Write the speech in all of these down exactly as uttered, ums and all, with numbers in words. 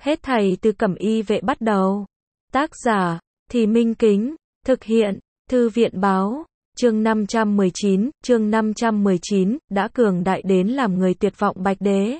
Hết thảy từ Cẩm Y vệ bắt đầu. Tác giả, Thì Minh Kính, thực hiện, Thư viện báo, chương năm trăm mười chín, chương năm trăm mười chín, đã cường đại đến làm người tuyệt vọng Bạch Đế.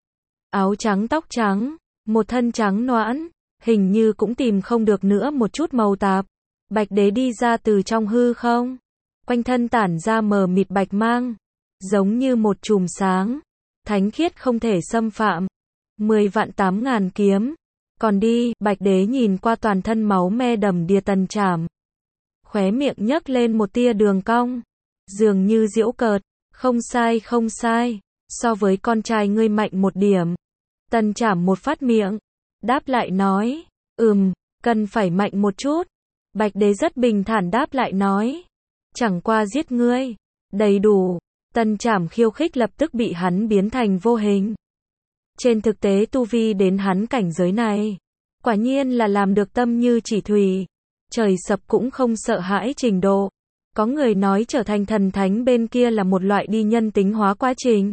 Áo trắng tóc trắng, một thân trắng noãn, hình như cũng tìm không được nữa một chút màu tạp. Bạch Đế đi ra từ trong hư không, quanh thân tản ra mờ mịt bạch mang, giống như một chùm sáng, thánh khiết không thể xâm phạm. Mười vạn tám ngàn kiếm. Còn đi, Bạch Đế nhìn qua toàn thân máu me đầm đìa Tần Trảm. Khóe miệng nhấc lên một tia đường cong, dường như giễu cợt, không sai không sai, so với con trai ngươi mạnh một điểm. Tần Trảm một phát miệng, đáp lại nói, ừm, cần phải mạnh một chút. Bạch Đế rất bình thản đáp lại nói, chẳng qua giết ngươi, đầy đủ. Tần Trảm khiêu khích lập tức bị hắn biến thành vô hình. Trên thực tế tu vi đến hắn cảnh giới này, quả nhiên là làm được tâm như chỉ thủy, trời sập cũng không sợ hãi trình độ. Có người nói trở thành thần thánh bên kia là một loại đi nhân tính hóa quá trình.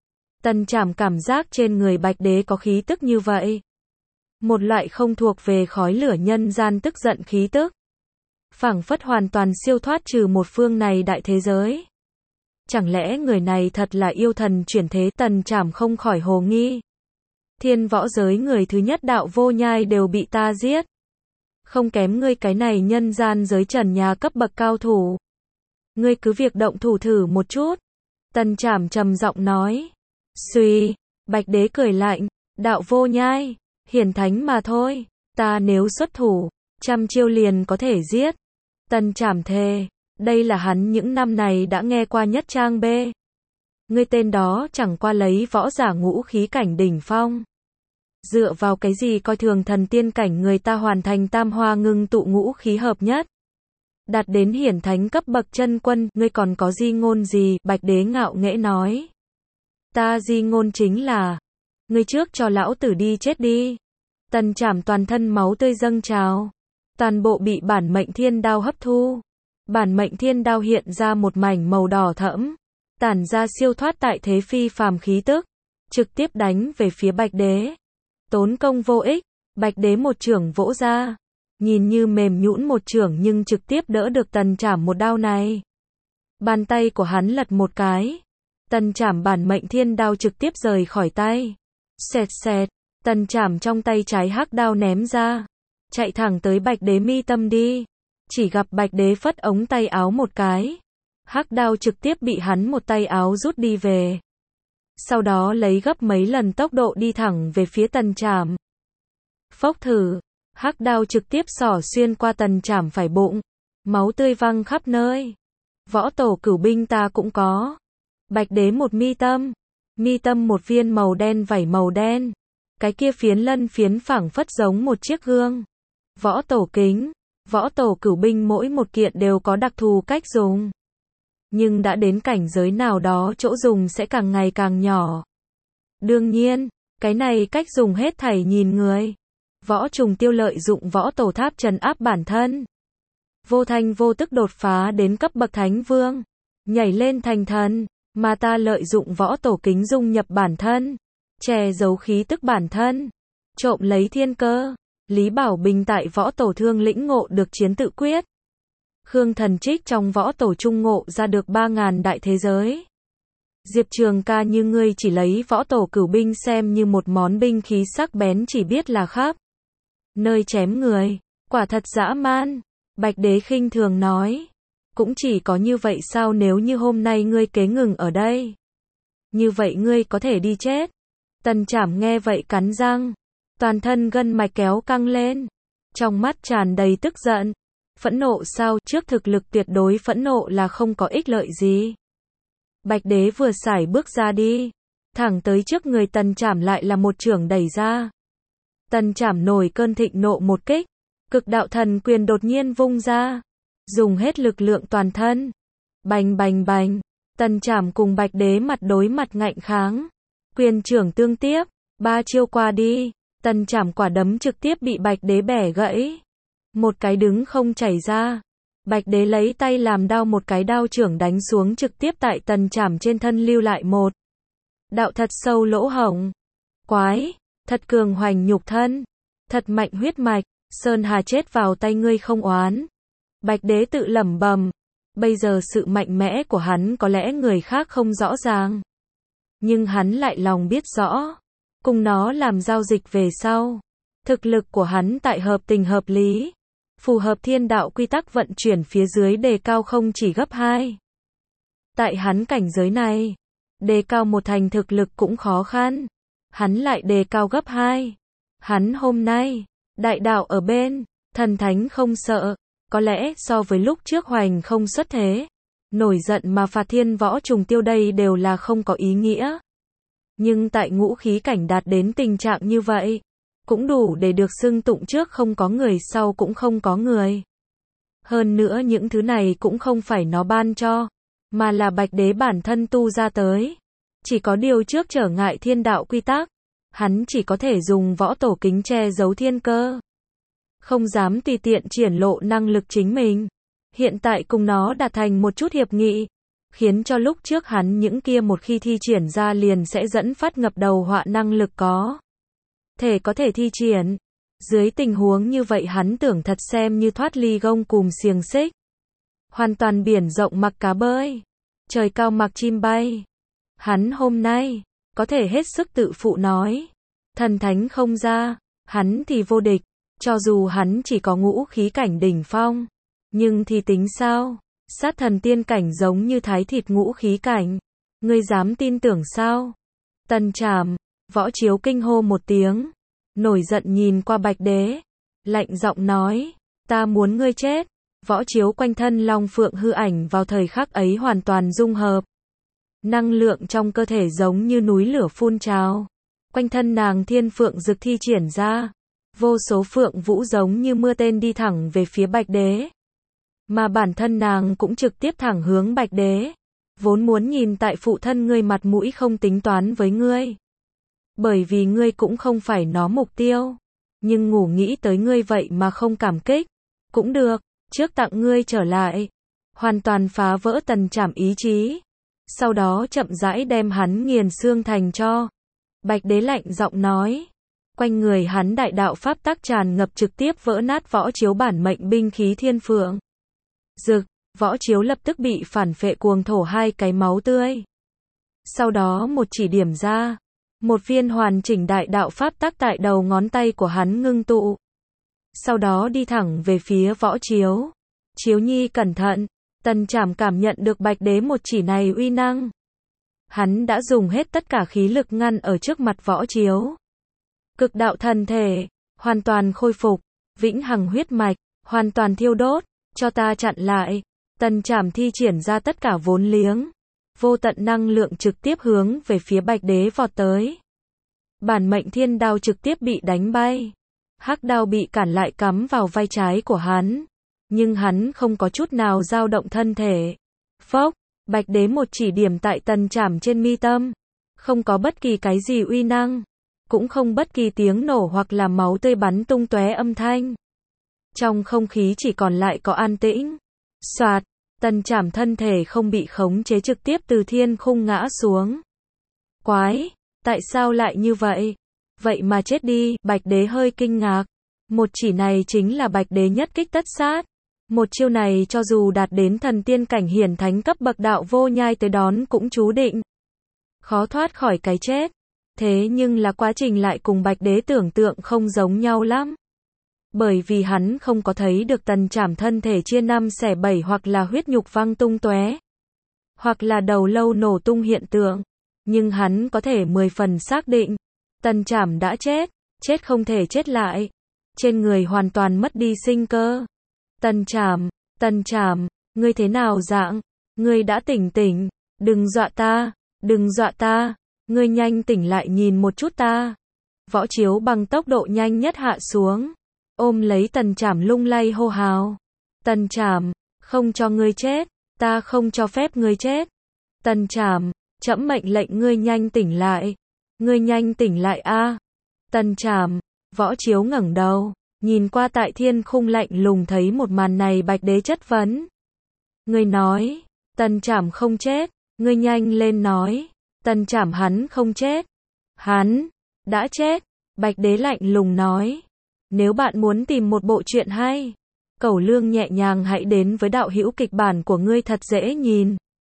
Tần Trảm cảm giác trên người Bạch Đế có khí tức như vậy. Một loại không thuộc về khói lửa nhân gian tức giận khí tức. Phảng phất hoàn toàn siêu thoát trừ một phương này đại thế giới. Chẳng lẽ người này thật là yêu thần chuyển thế? Tần Trảm không khỏi hồ nghi. Thiên võ giới người thứ nhất đạo vô nhai đều bị ta giết. Không kém ngươi cái này nhân gian giới trần nhà cấp bậc cao thủ. Ngươi cứ việc động thủ thử một chút. Tần Trảm trầm giọng nói. Xuy, Bạch Đế cười lạnh, đạo vô nhai, hiển thánh mà thôi, ta nếu xuất thủ, trăm chiêu liền có thể giết. Tần Trảm thề, đây là hắn những năm này đã nghe qua nhất trang B. Ngươi tên đó chẳng qua lấy võ giả ngũ khí cảnh đỉnh phong. Dựa vào cái gì coi thường thần tiên cảnh người ta hoàn thành tam hoa ngưng tụ ngũ khí hợp nhất. Đạt đến hiển thánh cấp bậc chân quân, ngươi còn có di ngôn gì? Bạch Đế ngạo nghễ nói. Ta di ngôn chính là, ngươi trước cho lão tử đi chết đi. Tần Trảm toàn thân máu tươi dâng trào, toàn bộ bị bản mệnh thiên đao hấp thu. Bản mệnh thiên đao hiện ra một mảnh màu đỏ thẫm, tản ra siêu thoát tại thế phi phàm khí tức, trực tiếp đánh về phía Bạch Đế. Tốn công vô ích, Bạch Đế một chưởng vỗ ra, nhìn như mềm nhũn một chưởng nhưng trực tiếp đỡ được Tần Trảm một đao này. Bàn tay của hắn lật một cái, Tần Trảm bản mệnh thiên đao trực tiếp rời khỏi tay. Xẹt xẹt, Tần Trảm trong tay trái hắc đao ném ra, chạy thẳng tới Bạch Đế mi tâm đi. Chỉ gặp Bạch Đế phất ống tay áo một cái, hắc đao trực tiếp bị hắn một tay áo rút đi về. Sau đó lấy gấp mấy lần tốc độ đi thẳng về phía Tần Trảm. Phốc thử, hắc đao trực tiếp xỏ xuyên qua Tần Trảm phải bụng, máu tươi văng khắp nơi. Võ tổ cửu binh ta cũng có. Bạch Đế một mi tâm, mi tâm một viên màu đen vảy màu đen, cái kia phiến lân phiến phảng phất giống một chiếc gương. Võ tổ kính, võ tổ cửu binh mỗi một kiện đều có đặc thù cách dùng. Nhưng đã đến cảnh giới nào đó chỗ dùng sẽ càng ngày càng nhỏ. Đương nhiên, cái này cách dùng hết thảy nhìn người. Võ Trùng Tiêu lợi dụng võ tổ tháp trấn áp bản thân. Vô thanh vô tức đột phá đến cấp bậc thánh vương, nhảy lên thành thần, mà ta lợi dụng võ tổ kính dung nhập bản thân, che giấu khí tức bản thân, trộm lấy thiên cơ. Lý Bảo Bình tại võ tổ thương lĩnh ngộ được chiến tự quyết. Khương Thần Trích trong võ tổ trung ngộ ra được ba ngàn đại thế giới. Diệp Trường Ca như ngươi chỉ lấy võ tổ cửu binh xem như một món binh khí sắc bén chỉ biết là khắp nơi chém người, quả thật dã man. Bạch Đế khinh thường nói, cũng chỉ có như vậy sao? Nếu như hôm nay ngươi kế ngừng ở đây, như vậy ngươi có thể đi chết. Tần Trảm nghe vậy cắn răng, toàn thân gân mạch kéo căng lên, trong mắt tràn đầy tức giận. Phẫn nộ sao? Trước thực lực tuyệt đối phẫn nộ là không có ích lợi gì. Bạch Đế vừa sải bước ra đi, thẳng tới trước người Tần Trảm lại là một chưởng đẩy ra. Tần Trảm nổi cơn thịnh nộ một kích, cực đạo thần quyền đột nhiên vung ra, dùng hết lực lượng toàn thân. Bành bành bành, Tần Trảm cùng Bạch Đế mặt đối mặt ngạnh kháng, quyền trưởng tương tiếp, ba chiêu qua đi, Tần Trảm quả đấm trực tiếp bị Bạch Đế bẻ gãy. Một cái đứng không chảy ra. Bạch Đế lấy tay làm đao, một cái đao chưởng đánh xuống trực tiếp tại Tần Trảm trên thân lưu lại một đạo thật sâu lỗ hổng. Quái, thật cường hoành nhục thân, thật mạnh huyết mạch, Sơn Hà chết vào tay ngươi không oán. Bạch đế tự lẩm bẩm, bây giờ sự mạnh mẽ của hắn có lẽ người khác không rõ ràng. Nhưng hắn lại lòng biết rõ, cùng nó làm giao dịch về sau. Thực lực của hắn tại hợp tình hợp lý, phù hợp thiên đạo quy tắc vận chuyển phía dưới đề cao không chỉ gấp hai. Tại hắn cảnh giới này, đề cao một thành thực lực cũng khó khăn, hắn lại đề cao gấp hai. Hắn hôm nay, đại đạo ở bên, thần thánh không sợ, có lẽ so với lúc trước hoành không xuất thế, nổi giận mà phạt thiên võ trùng tiêu đây đều là không có ý nghĩa. Nhưng tại ngũ khí cảnh đạt đến tình trạng như vậy, cũng đủ để được xưng tụng trước không có người sau cũng không có người. Hơn nữa những thứ này cũng không phải nó ban cho, mà là Bạch đế bản thân tu ra tới. Chỉ có điều trước trở ngại thiên đạo quy tắc, hắn chỉ có thể dùng võ tổ kính che giấu thiên cơ. Không dám tùy tiện triển lộ năng lực chính mình. Hiện tại cùng nó đạt thành một chút hiệp nghị, khiến cho lúc trước hắn những kia một khi thi triển ra liền sẽ dẫn phát ngập đầu họa năng lực có thể có thể thi triển. Dưới tình huống như vậy hắn tưởng thật xem như thoát ly gông cùm xiềng xích. Hoàn toàn biển rộng mặc cá bơi, trời cao mặc chim bay. Hắn hôm nay, có thể hết sức tự phụ nói, thần thánh không ra, hắn thì vô địch, cho dù hắn chỉ có ngũ khí cảnh đỉnh phong. Nhưng thì tính sao? Sát thần tiên cảnh giống như thái thịt ngũ khí cảnh. Ngươi dám tin tưởng sao? Tần Trảm, Võ Chiếu kinh hô một tiếng, nổi giận nhìn qua Bạch đế, lạnh giọng nói, ta muốn ngươi chết. Võ Chiếu quanh thân long phượng hư ảnh vào thời khắc ấy hoàn toàn dung hợp. Năng lượng trong cơ thể giống như núi lửa phun trào. Quanh thân nàng thiên phượng dực thi triển ra. Vô số phượng vũ giống như mưa tên đi thẳng về phía Bạch đế. Mà bản thân nàng cũng trực tiếp thẳng hướng Bạch đế. Vốn muốn nhìn tại phụ thân ngươi mặt mũi không tính toán với ngươi. Bởi vì ngươi cũng không phải nó mục tiêu. Nhưng ngủ nghĩ tới ngươi vậy mà không cảm kích. Cũng được, trước tặng ngươi trở lại. Hoàn toàn phá vỡ Tần Trảm ý chí. Sau đó chậm rãi đem hắn nghiền xương thành cho. Bạch đế lạnh giọng nói. Quanh người hắn đại đạo pháp tắc tràn ngập trực tiếp vỡ nát Võ Chiếu bản mệnh binh khí thiên phượng dực. Võ Chiếu lập tức bị phản phệ cuồng thổ hai cái máu tươi. Sau đó một chỉ điểm ra, một viên hoàn chỉnh đại đạo pháp tắc tại đầu ngón tay của hắn ngưng tụ. Sau đó đi thẳng về phía Võ Chiếu. Chiếu nhi cẩn thận. Tần Trảm cảm nhận được Bạch đế một chỉ này uy năng. Hắn đã dùng hết tất cả khí lực ngăn ở trước mặt Võ Chiếu. Cực đạo thần thể, hoàn toàn khôi phục, vĩnh hằng huyết mạch, hoàn toàn thiêu đốt, cho ta chặn lại. Tần Trảm thi triển ra tất cả vốn liếng, vô tận năng lượng trực tiếp hướng về phía Bạch đế vọt tới. Bản mệnh thiên đao trực tiếp bị đánh bay. Hắc đao bị cản lại cắm vào vai trái của hắn. Nhưng hắn không có chút nào dao động thân thể. Phốc, Bạch đế một chỉ điểm tại Tần Trảm trên mi tâm. Không có bất kỳ cái gì uy năng. Cũng không bất kỳ tiếng nổ hoặc là máu tươi bắn tung tóe âm thanh. Trong không khí chỉ còn lại có an tĩnh. Soạt, Tần Trảm thân thể không bị khống chế trực tiếp từ thiên khung ngã xuống. Quái, tại sao lại như vậy? Vậy mà chết đi, Bạch đế hơi kinh ngạc. Một chỉ này chính là Bạch đế nhất kích tất sát. Một chiêu này cho dù đạt đến thần tiên cảnh hiển thánh cấp bậc đạo vô nhai tới đón cũng chú định khó thoát khỏi cái chết. Thế nhưng là quá trình lại cùng Bạch đế tưởng tượng không giống nhau lắm. Bởi vì hắn không có thấy được Tần Trảm thân thể chia năm xẻ bảy hoặc là huyết nhục văng tung tóe, hoặc là đầu lâu nổ tung hiện tượng. Nhưng hắn có thể mười phần xác định, Tần Trảm đã chết, chết không thể chết lại. Trên người hoàn toàn mất đi sinh cơ. Tần Trảm, Tần Trảm, ngươi thế nào dạng? Ngươi đã tỉnh tỉnh, đừng dọa ta, đừng dọa ta, ngươi nhanh tỉnh lại nhìn một chút ta. Võ Chiếu bằng tốc độ nhanh nhất hạ xuống, ôm lấy Tần Trảm lung lay hô hào. Tần Trảm, không cho ngươi chết, ta không cho phép ngươi chết. Tần Trảm, trẫm mệnh lệnh ngươi nhanh tỉnh lại, ngươi nhanh tỉnh lại a. Tần Trảm, Võ Chiếu ngẩng đầu, nhìn qua tại thiên khung lạnh lùng thấy một màn này. Bạch đế chất vấn. Ngươi nói, Tần Trảm không chết, ngươi nhanh lên nói, Tần Trảm hắn không chết. Hắn, đã chết. Bạch Đế lạnh lùng nói. Nếu bạn muốn tìm một bộ truyện hay, Cẩu Lương nhẹ nhàng hãy đến với đạo hữu kịch bản của ngươi thật dễ nhìn.